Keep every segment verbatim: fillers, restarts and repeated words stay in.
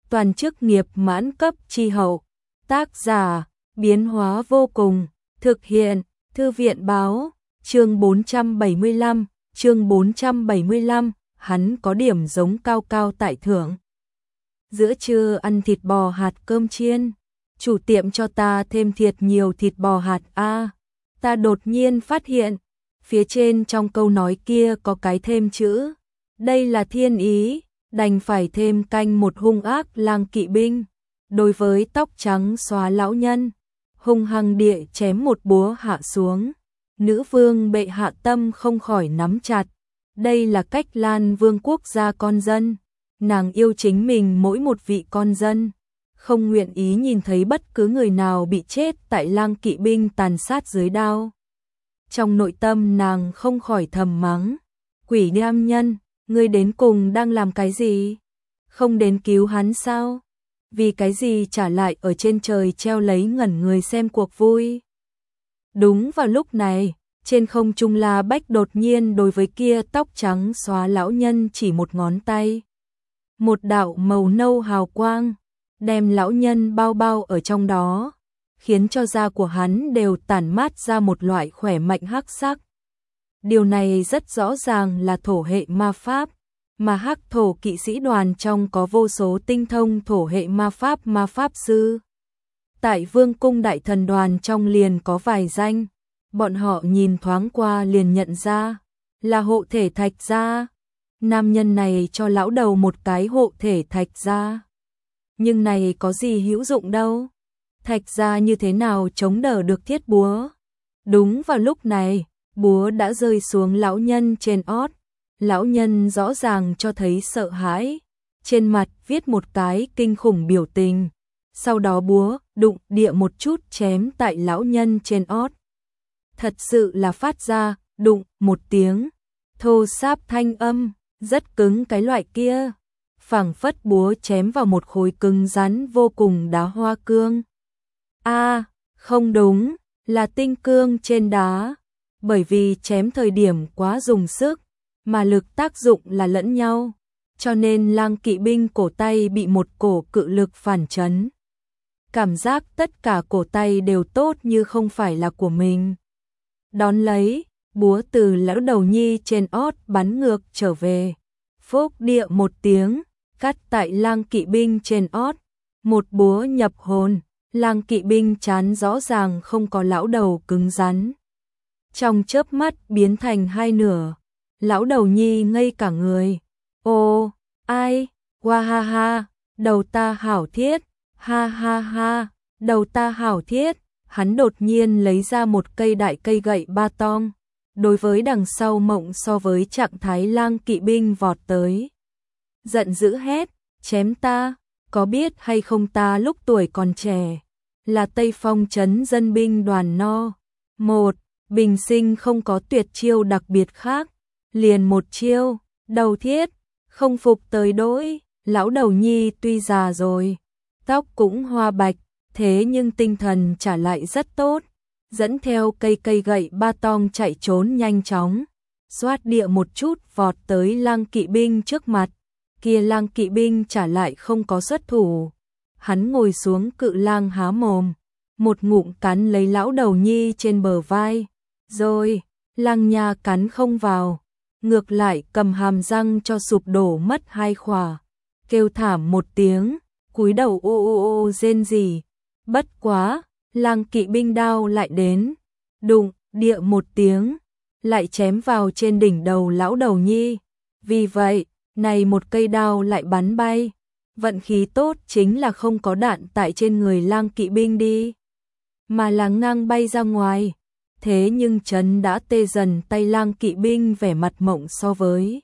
toàn chức nghiệp mãn cấp chi hậu. Tác giả, biến hóa vô cùng, thực hiện, Thư viện báo, chương bốn trăm bảy mươi lăm, chương bốn trăm bảy mươi lăm, hắn có điểm giống cao cao tại thượng. Giữa trưa ăn thịt bò hạt cơm chiên, chủ tiệm cho ta thêm thiệt nhiều thịt bò hạt a. Ta đột nhiên phát hiện, phía trên trong câu nói kia có cái thêm chữ, đây là thiên ý, đành phải thêm canh một hung ác lang kỵ binh. Đối với tóc trắng xóa lão nhân, hung hăng địa chém một búa hạ xuống. Nữ vương bệ hạ tâm không khỏi nắm chặt. Đây là cách Lan Vương quốc gia con dân. Nàng yêu chính mình mỗi một vị con dân, không nguyện ý nhìn thấy bất cứ người nào bị chết tại lang kỵ binh tàn sát dưới đao. Trong nội tâm nàng không khỏi thầm mắng, quỷ nam nhân, ngươi đến cùng đang làm cái gì? Không đến cứu hắn sao? Vì cái gì trả lại ở trên trời treo lấy ngẩn người xem cuộc vui? Đúng vào lúc này, trên không trung La Bách đột nhiên đối với kia tóc trắng xóa lão nhân chỉ một ngón tay. Một đạo màu nâu hào quang, đem lão nhân bao bao ở trong đó, khiến cho da của hắn đều tản mát ra một loại khỏe mạnh hắc sắc. Điều này rất rõ ràng là thổ hệ ma pháp, mà hắc thổ kỵ sĩ đoàn trong có vô số tinh thông thổ hệ ma pháp ma pháp sư. Tại Vương cung đại thần đoàn trong liền có vài danh, bọn họ nhìn thoáng qua liền nhận ra, là hộ thể thạch gia. Nam nhân này cho lão đầu một cái hộ thể thạch gia. Nhưng này có gì hữu dụng đâu? Thạch gia như thế nào chống đỡ được thiết búa? Đúng vào lúc này, búa đã rơi xuống lão nhân trên ót. Lão nhân rõ ràng cho thấy sợ hãi, trên mặt viết một cái kinh khủng biểu tình. Sau đó búa đụng địa một chút chém tại lão nhân trên ót. Thật sự là phát ra đụng một tiếng thô sáp thanh âm, rất cứng cái loại kia, phảng phất búa chém vào một khối cứng rắn vô cùng đá hoa cương. A, à, không đúng, là tinh cương trên đá, bởi vì chém thời điểm quá dùng sức, mà lực tác dụng là lẫn nhau, cho nên lang kỵ binh cổ tay bị một cổ cự lực phản chấn. Cảm giác tất cả cổ tay đều tốt như không phải là của mình. Đón lấy, búa từ lão đầu nhi trên ót bắn ngược trở về. Phốc địa một tiếng, cắt tại lang kỵ binh trên ót. Một búa nhập hồn, lang kỵ binh chán rõ ràng không có lão đầu cứng rắn. Trong chớp mắt biến thành hai nửa. Lão đầu nhi ngây cả người. Ô, ai, wa ha ha, đầu ta hảo thiết, ha ha ha, đầu ta hảo thiết. Hắn đột nhiên lấy ra một cây đại cây gậy ba tong, đối với đằng sau mộng so với trạng thái lang kỵ binh vọt tới. Giận dữ hét, chém ta, có biết hay không ta lúc tuổi còn trẻ, là Tây Phong trấn dân binh đoàn no. Một, bình sinh không có tuyệt chiêu đặc biệt khác, liền một chiêu, đầu thiết, không phục tới đỗi. Lão đầu nhi tuy già rồi, tóc cũng hoa bạch, thế nhưng tinh thần trả lại rất tốt, dẫn theo cây cây gậy ba tong chạy trốn nhanh chóng, xoát địa một chút vọt tới lang kỵ binh trước mặt. Kia lang kỵ binh trả lại không có xuất thủ, hắn ngồi xuống cự lang há mồm, một ngụm cắn lấy lão đầu nhi trên bờ vai, rồi lang nha cắn không vào, ngược lại cầm hàm răng cho sụp đổ mất hai khỏa, kêu thảm một tiếng, cúi đầu ô ô ô rên rỉ. Bất quá, lang kỵ binh đao lại đến, đụng địa một tiếng, lại chém vào trên đỉnh đầu lão đầu nhi. Vì vậy, này một cây đao lại bắn bay. Vận khí tốt chính là không có đạn tại trên người lang kỵ binh đi, mà là ngang bay ra ngoài. Thế nhưng chấn đã tê dần tay lang kỵ binh vẻ mặt mộng so với.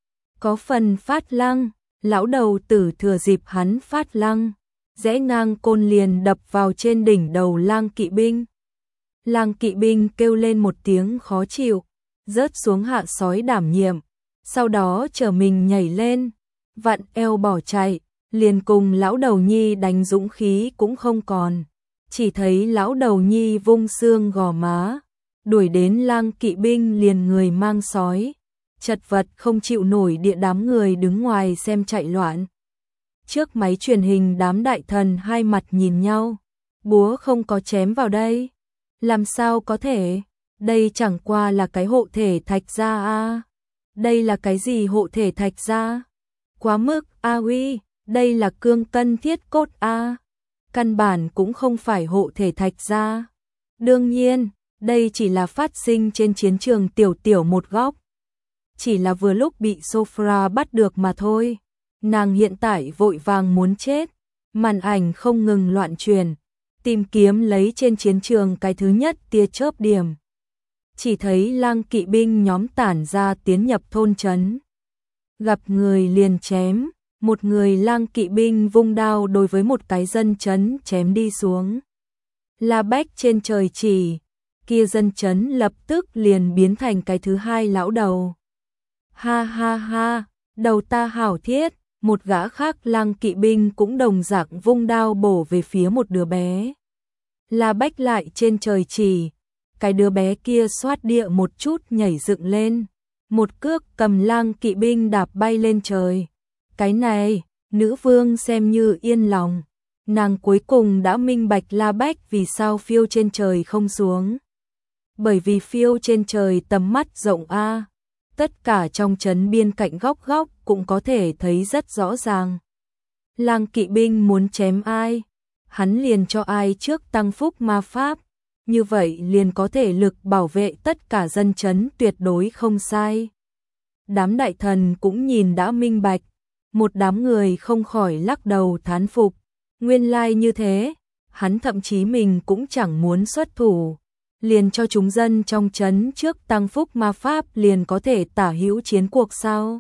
Có phần phát lăng, lão đầu tử thừa dịp hắn phát lăng, rẽ ngang côn liền đập vào trên đỉnh đầu lang kỵ binh. Lang kỵ binh kêu lên một tiếng khó chịu, rớt xuống hạ sói đảm nhiệm, sau đó trở mình nhảy lên, vặn eo bỏ chạy, liền cùng lão đầu nhi đánh dũng khí cũng không còn. Chỉ thấy lão đầu nhi vung xương gò má, đuổi đến lang kỵ binh liền người mang sói, chật vật không chịu nổi địa đám người đứng ngoài xem chạy loạn. Trước máy truyền hình đám đại thần hai mặt nhìn nhau. Búa không có chém vào đây. Làm sao có thể? Đây chẳng qua là cái hộ thể thạch gia a. Đây là cái gì hộ thể thạch gia? Quá mức a uy, đây là cương cân thiết cốt a. Căn bản cũng không phải hộ thể thạch gia. Đương nhiên, đây chỉ là phát sinh trên chiến trường tiểu tiểu một góc. Chỉ là vừa lúc bị Sofra bắt được mà thôi. Nàng hiện tại vội vàng muốn chết. Màn ảnh không ngừng loạn truyền, tìm kiếm lấy trên chiến trường cái thứ nhất tia chớp điểm. Chỉ thấy lang kỵ binh nhóm tản ra tiến nhập thôn trấn. Gặp người liền chém, một người lang kỵ binh vung đao đối với một cái dân trấn chém đi xuống. La Bách trên trời chỉ, kia dân trấn lập tức liền biến thành cái thứ hai lão đầu. Ha ha ha, đầu ta hảo thiết, một gã khác lang kỵ binh cũng đồng dạng vung đao bổ về phía một đứa bé. La Bách lại trên trời chỉ, cái đứa bé kia xoát địa một chút nhảy dựng lên, một cước cầm lang kỵ binh đạp bay lên trời. Cái này, nữ vương xem như yên lòng, nàng cuối cùng đã minh bạch La Bách vì sao phiêu trên trời không xuống. Bởi vì phiêu trên trời tầm mắt rộng a, tất cả trong trấn biên cạnh góc góc cũng có thể thấy rất rõ ràng. Lang kỵ binh muốn chém ai, hắn liền cho ai trước tăng phúc ma pháp, như vậy liền có thể lực bảo vệ tất cả dân trấn tuyệt đối không sai. Đám đại thần cũng nhìn đã minh bạch, một đám người không khỏi lắc đầu thán phục, nguyên lai như thế, hắn thậm chí mình cũng chẳng muốn xuất thủ, liền cho chúng dân trong trấn trước tăng phúc ma pháp liền có thể tả hữu chiến cuộc sao.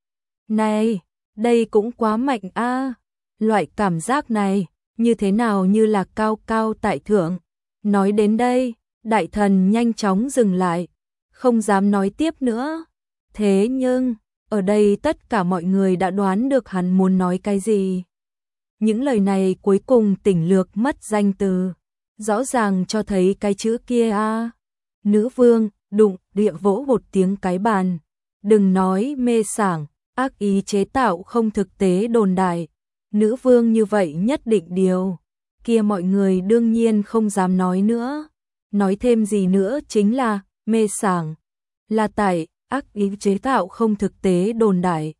Này, đây cũng quá mạnh a, loại cảm giác này, như thế nào như là cao cao tại thượng. Nói đến đây, đại thần nhanh chóng dừng lại, không dám nói tiếp nữa. Thế nhưng, ở đây tất cả mọi người đã đoán được hắn muốn nói cái gì. Những lời này cuối cùng tỉnh lược mất danh từ, rõ ràng cho thấy cái chữ kia a. Nữ vương, đụng, địa vỗ một tiếng cái bàn. Đừng nói mê sảng, ác ý chế tạo không thực tế đồn đại. Nữ vương như vậy nhất định điều. Kia mọi người đương nhiên không dám nói nữa. Nói thêm gì nữa chính là, mê sảng. Là tại, ác ý chế tạo không thực tế đồn đại.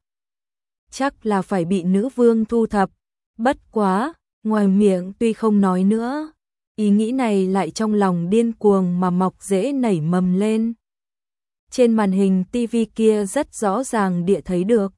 Chắc là phải bị nữ vương thu thập. Bất quá, ngoài miệng tuy không nói nữa, ý nghĩ này lại trong lòng điên cuồng mà mọc rễ nảy mầm lên. Trên màn hình tivi kia rất rõ ràng địa thấy được.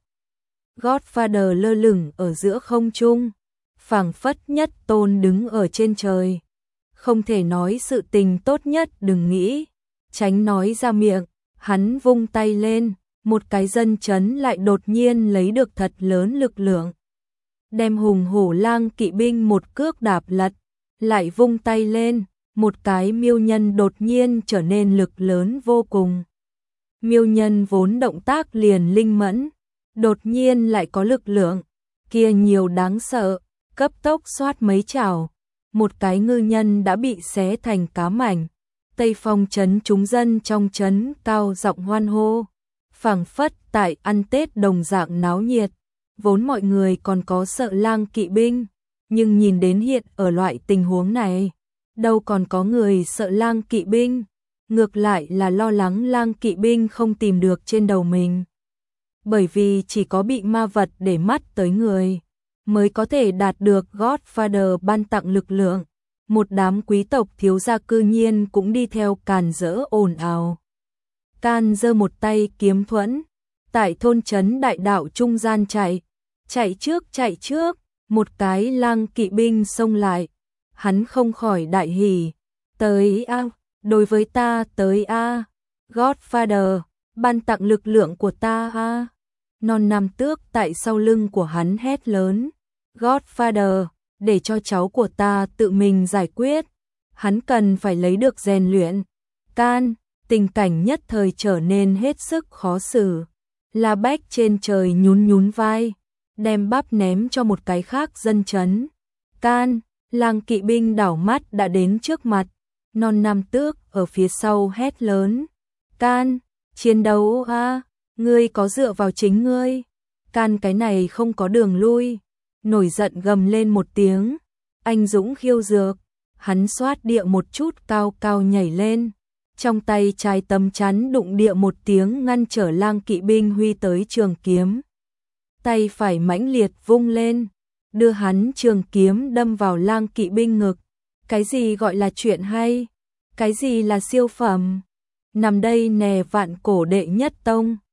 Godfather lơ lửng ở giữa không trung, phảng phất nhất tôn đứng ở trên trời. Không thể nói sự tình tốt nhất đừng nghĩ, tránh nói ra miệng, hắn vung tay lên, một cái dân trấn lại đột nhiên lấy được thật lớn lực lượng. Đem hùng hổ lang kỵ binh một cước đạp lật, lại vung tay lên, một cái miêu nhân đột nhiên trở nên lực lớn vô cùng. Miêu nhân vốn động tác liền linh mẫn, đột nhiên lại có lực lượng, kia nhiều đáng sợ, cấp tốc xoát mấy chảo, một cái ngư nhân đã bị xé thành cá mảnh. Tây Phong trấn chúng dân trong trấn cao giọng hoan hô, phảng phất tại ăn Tết đồng dạng náo nhiệt. Vốn mọi người còn có sợ lang kỵ binh, nhưng nhìn đến hiện ở loại tình huống này, đâu còn có người sợ lang kỵ binh, ngược lại là lo lắng lang kỵ binh không tìm được trên đầu mình. Bởi vì chỉ có bị ma vật để mắt tới người, mới có thể đạt được Godfather ban tặng lực lượng. Một đám quý tộc thiếu gia cư nhiên cũng đi theo càn rỡ ồn ào. Can giơ một tay kiếm thuẫn, tại thôn trấn đại đạo trung gian chạy, chạy trước chạy trước, một cái lang kỵ binh xông lại, hắn không khỏi đại hỉ, tới a, đối với ta tới a, Godfather, ban tặng lực lượng của ta a. Non nam tước tại sau lưng của hắn hét lớn, Godfather, để cho cháu của ta tự mình giải quyết, hắn cần phải lấy được rèn luyện. Can, tình cảnh nhất thời trở nên hết sức khó xử. La Bách trên trời nhún nhún vai, đem bắp ném cho một cái khác dân trấn. Can, lang kỵ binh đảo mắt đã đến trước mặt, non nam tước ở phía sau hét lớn. Can, chiến đấu a, ngươi có dựa vào chính ngươi. Can cái này không có đường lui. nổi giận gầm lên một tiếng, anh dũng khiêu dược, hắn xoát địa một chút cao cao nhảy lên, trong tay trái tấm chắn đụng địa một tiếng ngăn trở Lang kỵ binh huy tới trường kiếm. Tay phải mãnh liệt vung lên, đưa hắn trường kiếm đâm vào Lang kỵ binh ngực. Cái gì gọi là chuyện hay? Cái gì là siêu phẩm? Nằm đây nè vạn cổ đệ nhất tông.